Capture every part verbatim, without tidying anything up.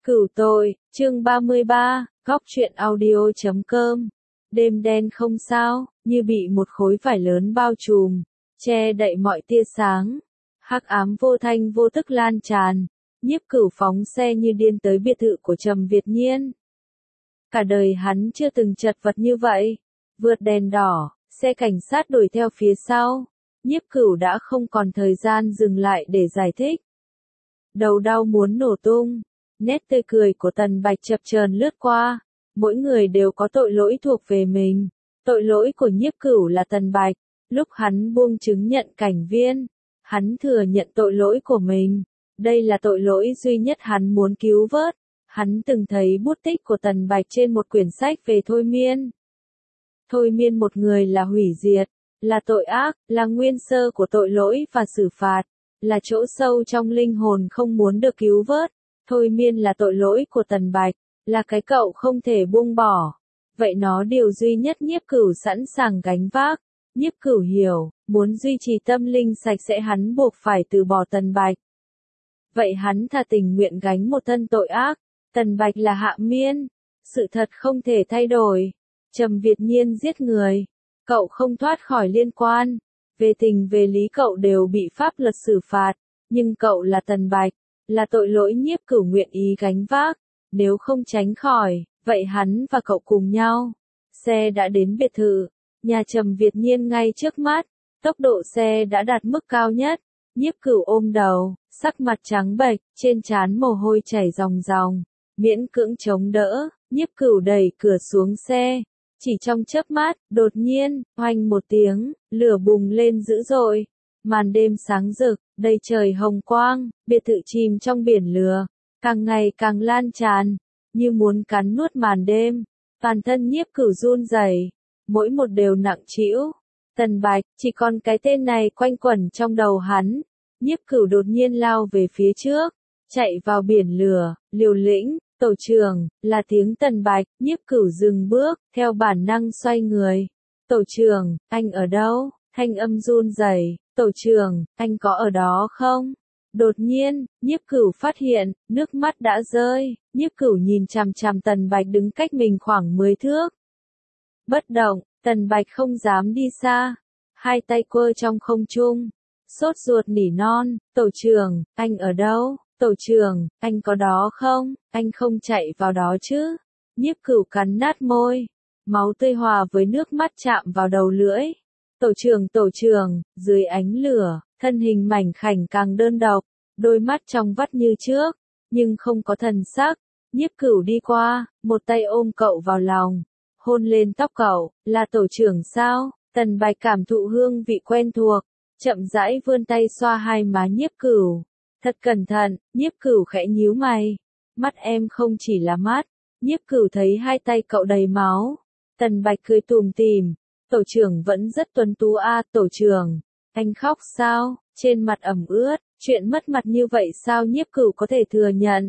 Cửu tội, chương ba mươi ba, góc truyện audio chấm com. Đêm đen không sao, như bị một khối vải lớn bao trùm, che đậy mọi tia sáng. Hắc ám vô thanh vô tức lan tràn, Nhiếp Cửu phóng xe như điên tới biệt thự của Trầm Việt Nhiên. Cả đời hắn chưa từng chật vật như vậy. Vượt đèn đỏ, xe cảnh sát đuổi theo phía sau. Nhiếp Cửu đã không còn thời gian dừng lại để giải thích. Đầu đau muốn nổ tung. Nét tươi cười của Tần Bạch chập chờn lướt qua. Mỗi người đều có tội lỗi thuộc về mình. Tội lỗi của Nhiếp Cửu là Tần Bạch. Lúc hắn buông chứng nhận cảnh viên, hắn thừa nhận tội lỗi của mình. Đây là tội lỗi duy nhất hắn muốn cứu vớt. Hắn từng thấy bút tích của Tần Bạch trên một quyển sách về thôi miên. Thôi miên một người là hủy diệt, là tội ác, là nguyên sơ của tội lỗi và xử phạt, là chỗ sâu trong linh hồn không muốn được cứu vớt. Thôi miên là tội lỗi của Tần Bạch, là cái cậu không thể buông bỏ. Vậy nó điều duy nhất Nhiếp Cửu sẵn sàng gánh vác. Nhiếp Cửu hiểu, muốn duy trì tâm linh sạch sẽ hắn buộc phải từ bỏ Tần Bạch. Vậy hắn thà tình nguyện gánh một thân tội ác. Tần Bạch là Hạ Miên. Sự thật không thể thay đổi. Trầm Việt Nhiên giết người. Cậu không thoát khỏi liên quan. Về tình về lý cậu đều bị pháp luật xử phạt. Nhưng cậu là Tần Bạch. Là tội lỗi Nhiếp Cửu nguyện ý gánh vác. Nếu không tránh khỏi, vậy hắn và cậu cùng nhau. Xe đã đến biệt thự. Nhà Trầm Việt Nhiên ngay trước mắt. Tốc độ xe đã đạt mức cao nhất. Nhiếp Cửu ôm đầu, sắc mặt trắng bệch, trên trán mồ hôi chảy ròng ròng. Miễn cưỡng chống đỡ, Nhiếp Cửu đẩy cửa xuống xe. Chỉ trong chớp mắt, đột nhiên, oanh một tiếng, lửa bùng lên dữ dội. Màn đêm sáng rực, đầy trời hồng quang, biệt thự chìm trong biển lửa, càng ngày càng lan tràn, như muốn cắn nuốt màn đêm. Toàn thân Nhiếp Cửu run rẩy, mỗi một đều nặng trĩu. Tần Bạch, chỉ còn cái tên này quanh quẩn trong đầu hắn. Nhiếp Cửu đột nhiên lao về phía trước, chạy vào biển lửa, liều lĩnh. Tổ trưởng, là tiếng Tần Bạch. Nhiếp Cửu dừng bước, theo bản năng xoay người. Tổ trưởng, anh ở đâu? Thanh âm run rẩy. Tổ trưởng, anh có ở đó không? Đột nhiên, Nhiếp Cửu phát hiện, nước mắt đã rơi. Nhiếp Cửu nhìn chằm chằm Tần Bạch đứng cách mình khoảng mười thước. Bất động, Tần Bạch không dám đi xa. Hai tay quơ trong không trung. Sốt ruột nỉ non, tổ trưởng, anh ở đâu? Tổ trưởng, anh có đó không? Anh không chạy vào đó chứ? Nhiếp Cửu cắn nát môi. Máu tươi hòa với nước mắt chạm vào đầu lưỡi. Tổ trưởng tổ trưởng, dưới ánh lửa, thân hình mảnh khảnh càng đơn độc. Đôi mắt trong vắt như trước, nhưng không có thần sắc. Nhiếp Cửu đi qua, một tay ôm cậu vào lòng. Hôn lên tóc cậu, là tổ trưởng sao? Tần Bạch cảm thụ hương vị quen thuộc. Chậm rãi vươn tay xoa hai má Nhiếp Cửu. Thật cẩn thận, Nhiếp Cửu khẽ nhíu mày. Mắt em không chỉ là mắt. Nhiếp Cửu thấy hai tay cậu đầy máu. Tần Bạch cười tủm tỉm. Tổ trưởng vẫn rất tuấn tú a, à, tổ trưởng. Anh khóc sao? Trên mặt ẩm ướt, chuyện mất mặt như vậy sao Nhiếp Cửu có thể thừa nhận?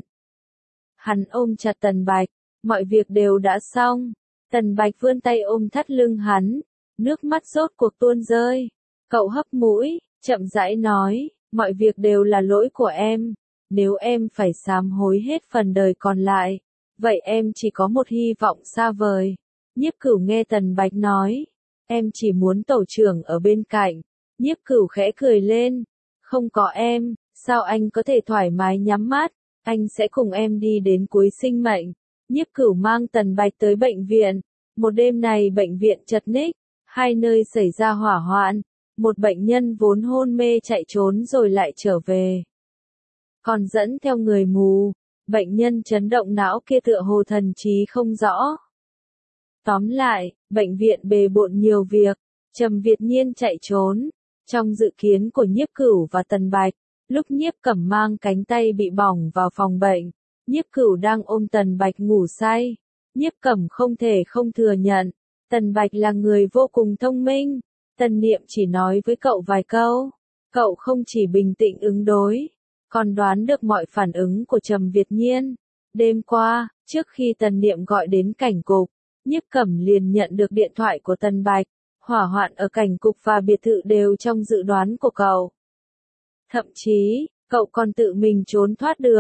Hắn ôm chặt Tần Bạch. Mọi việc đều đã xong. Tần Bạch vươn tay ôm thắt lưng hắn. Nước mắt rốt cuộc tuôn rơi. Cậu hấp mũi, chậm rãi nói. Mọi việc đều là lỗi của em. Nếu em phải sám hối hết phần đời còn lại, vậy em chỉ có một hy vọng xa vời. Nhiếp Cửu nghe Tần Bạch nói. Em chỉ muốn tổ trưởng ở bên cạnh. Nhiếp Cửu khẽ cười lên. Không có em, sao anh có thể thoải mái nhắm mắt? Anh sẽ cùng em đi đến cuối sinh mệnh. Nhiếp Cửu mang Tần Bạch tới bệnh viện. Một đêm này bệnh viện chật ních. Hai nơi xảy ra hỏa hoạn. Một bệnh nhân vốn hôn mê chạy trốn rồi lại trở về. Còn dẫn theo người mù. Bệnh nhân chấn động não kia tựa hồ thần trí không rõ. Tóm lại, bệnh viện bề bộn nhiều việc. Trầm Việt Nhiên chạy trốn. Trong dự kiến của Nhiếp Cửu và Tần Bạch, lúc Nhiếp Cẩm mang cánh tay bị bỏng vào phòng bệnh, Nhiếp Cửu đang ôm Tần Bạch ngủ say. Nhiếp Cẩm không thể không thừa nhận. Tần Bạch là người vô cùng thông minh. Tần Niệm chỉ nói với cậu vài câu. Cậu không chỉ bình tĩnh ứng đối, còn đoán được mọi phản ứng của Trầm Việt Nhiên. Đêm qua, trước khi Tần Niệm gọi đến cảnh cục, Nhiếp Cẩm liền nhận được điện thoại của Tần Bạch. Hỏa hoạn ở cảnh cục và biệt thự đều trong dự đoán của cậu. Thậm chí, cậu còn tự mình trốn thoát được.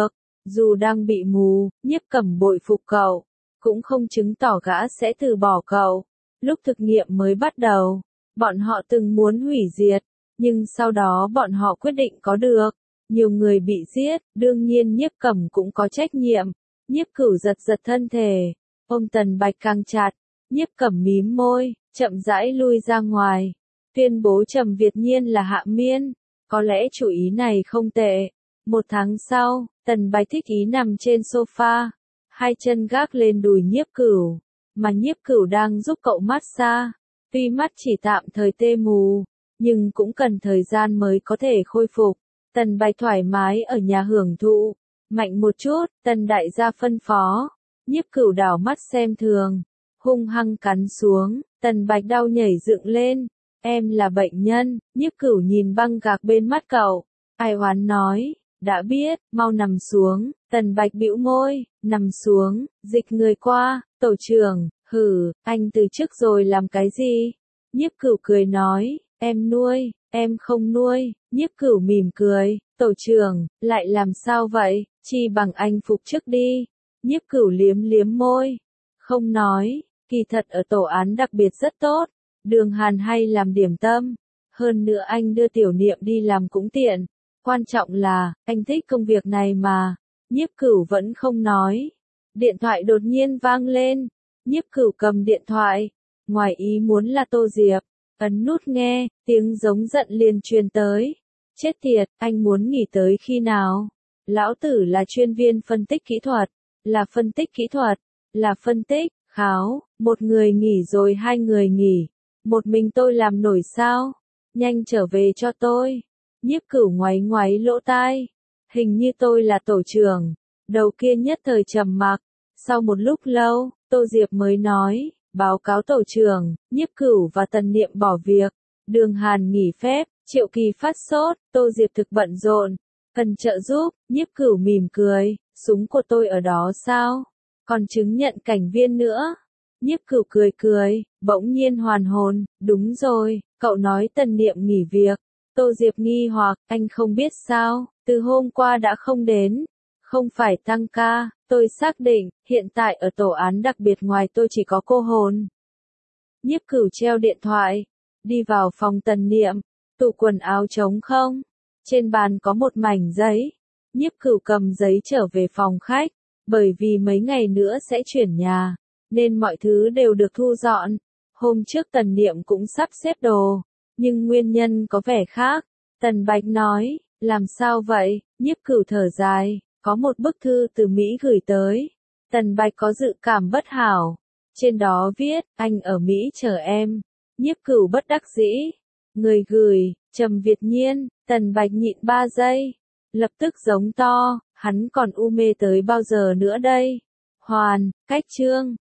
Dù đang bị mù, Nhiếp Cẩm bội phục cậu, cũng không chứng tỏ gã sẽ từ bỏ cậu. Lúc thực nghiệm mới bắt đầu, bọn họ từng muốn hủy diệt, nhưng sau đó bọn họ quyết định có được. Nhiều người bị giết, đương nhiên Nhiếp Cẩm cũng có trách nhiệm. Nhiếp Cửu giật giật thân thể, ôm Tần Bạch càng chặt. Nhiếp Cẩm mím môi, chậm rãi lui ra ngoài, tuyên bố Trầm Việt Nhiên là Hạ Miên. Có lẽ chủ ý này không tệ. Một tháng sau, Tần Bạch thích ý nằm trên sofa, hai chân gác lên đùi Nhiếp Cửu, mà Nhiếp Cửu đang giúp cậu massage. Tuy mắt chỉ tạm thời tê mù, nhưng cũng cần thời gian mới có thể khôi phục. Tần Bạch thoải mái ở nhà hưởng thụ. Mạnh một chút, Tần đại gia phân phó. Nhiếp Cửu đảo mắt xem thường, hung hăng cắn xuống. Tần Bạch đau nhảy dựng lên. Em là bệnh nhân. Nhiếp Cửu nhìn băng gạc bên mắt cậu, ai oán nói, đã biết, mau nằm xuống. Tần Bạch bĩu môi, nằm xuống, dịch người qua. Tổ trưởng, hử, anh từ trước rồi làm cái gì? Nhiếp Cửu cười nói, em nuôi, em không nuôi. Nhiếp Cửu mỉm cười, tổ trưởng, lại làm sao vậy, chi bằng anh phục trước đi. Nhiếp Cửu liếm liếm môi, không nói, kỳ thật ở tổ án đặc biệt rất tốt. Đường Hàn hay làm điểm tâm, hơn nữa anh đưa Tiểu Niệm đi làm cũng tiện. Quan trọng là, anh thích công việc này mà. Nhiếp Cửu vẫn không nói. Điện thoại đột nhiên vang lên. Nhiếp Cửu cầm điện thoại. Ngoài ý muốn là Tô Diệp. Ấn nút nghe, tiếng giống giận liền truyền tới. Chết tiệt, anh muốn nghỉ tới khi nào? Lão tử là chuyên viên phân tích kỹ thuật. Là phân tích kỹ thuật. Là phân tích, kháo. Một người nghỉ rồi hai người nghỉ. Một mình tôi làm nổi sao? Nhanh trở về cho tôi. Nhiếp Cửu ngoáy ngoáy lỗ tai. Hình như tôi là tổ trưởng. Đầu kia nhất thời trầm mặc. Sau một lúc lâu, Tô Diệp mới nói, báo cáo tổ trưởng, Nhiếp Cửu và Tần Niệm bỏ việc. Đường Hàn nghỉ phép, Triệu Kỳ phát sốt, Tô Diệp thực bận rộn. Cần trợ giúp. Nhiếp Cửu mỉm cười, súng của tôi ở đó sao? Còn chứng nhận cảnh viên nữa. Nhiếp Cửu cười cười, bỗng nhiên hoàn hồn, đúng rồi, cậu nói Tần Niệm nghỉ việc. Tô Diệp nghi hoặc, anh không biết sao, từ hôm qua đã không đến. Không phải tăng ca, tôi xác định, hiện tại ở tổ án đặc biệt ngoài tôi chỉ có cô hồn. Nhiếp Cửu treo điện thoại, đi vào phòng Tần Niệm, tủ quần áo trống không, trên bàn có một mảnh giấy. Nhiếp Cửu cầm giấy trở về phòng khách, bởi vì mấy ngày nữa sẽ chuyển nhà, nên mọi thứ đều được thu dọn. Hôm trước Tần Niệm cũng sắp xếp đồ, nhưng nguyên nhân có vẻ khác. Tần Bạch nói, làm sao vậy? Nhiếp Cửu thở dài, có một bức thư từ Mỹ gửi tới. Tần Bạch có dự cảm bất hảo. Trên đó viết, anh ở Mỹ chờ em. Nhiếp Cửu bất đắc dĩ. Người gửi, Trầm Việt Nhiên. Tần Bạch nhịn ba giây, lập tức giống to, hắn còn u mê tới bao giờ nữa đây? Hoàn, cách chương.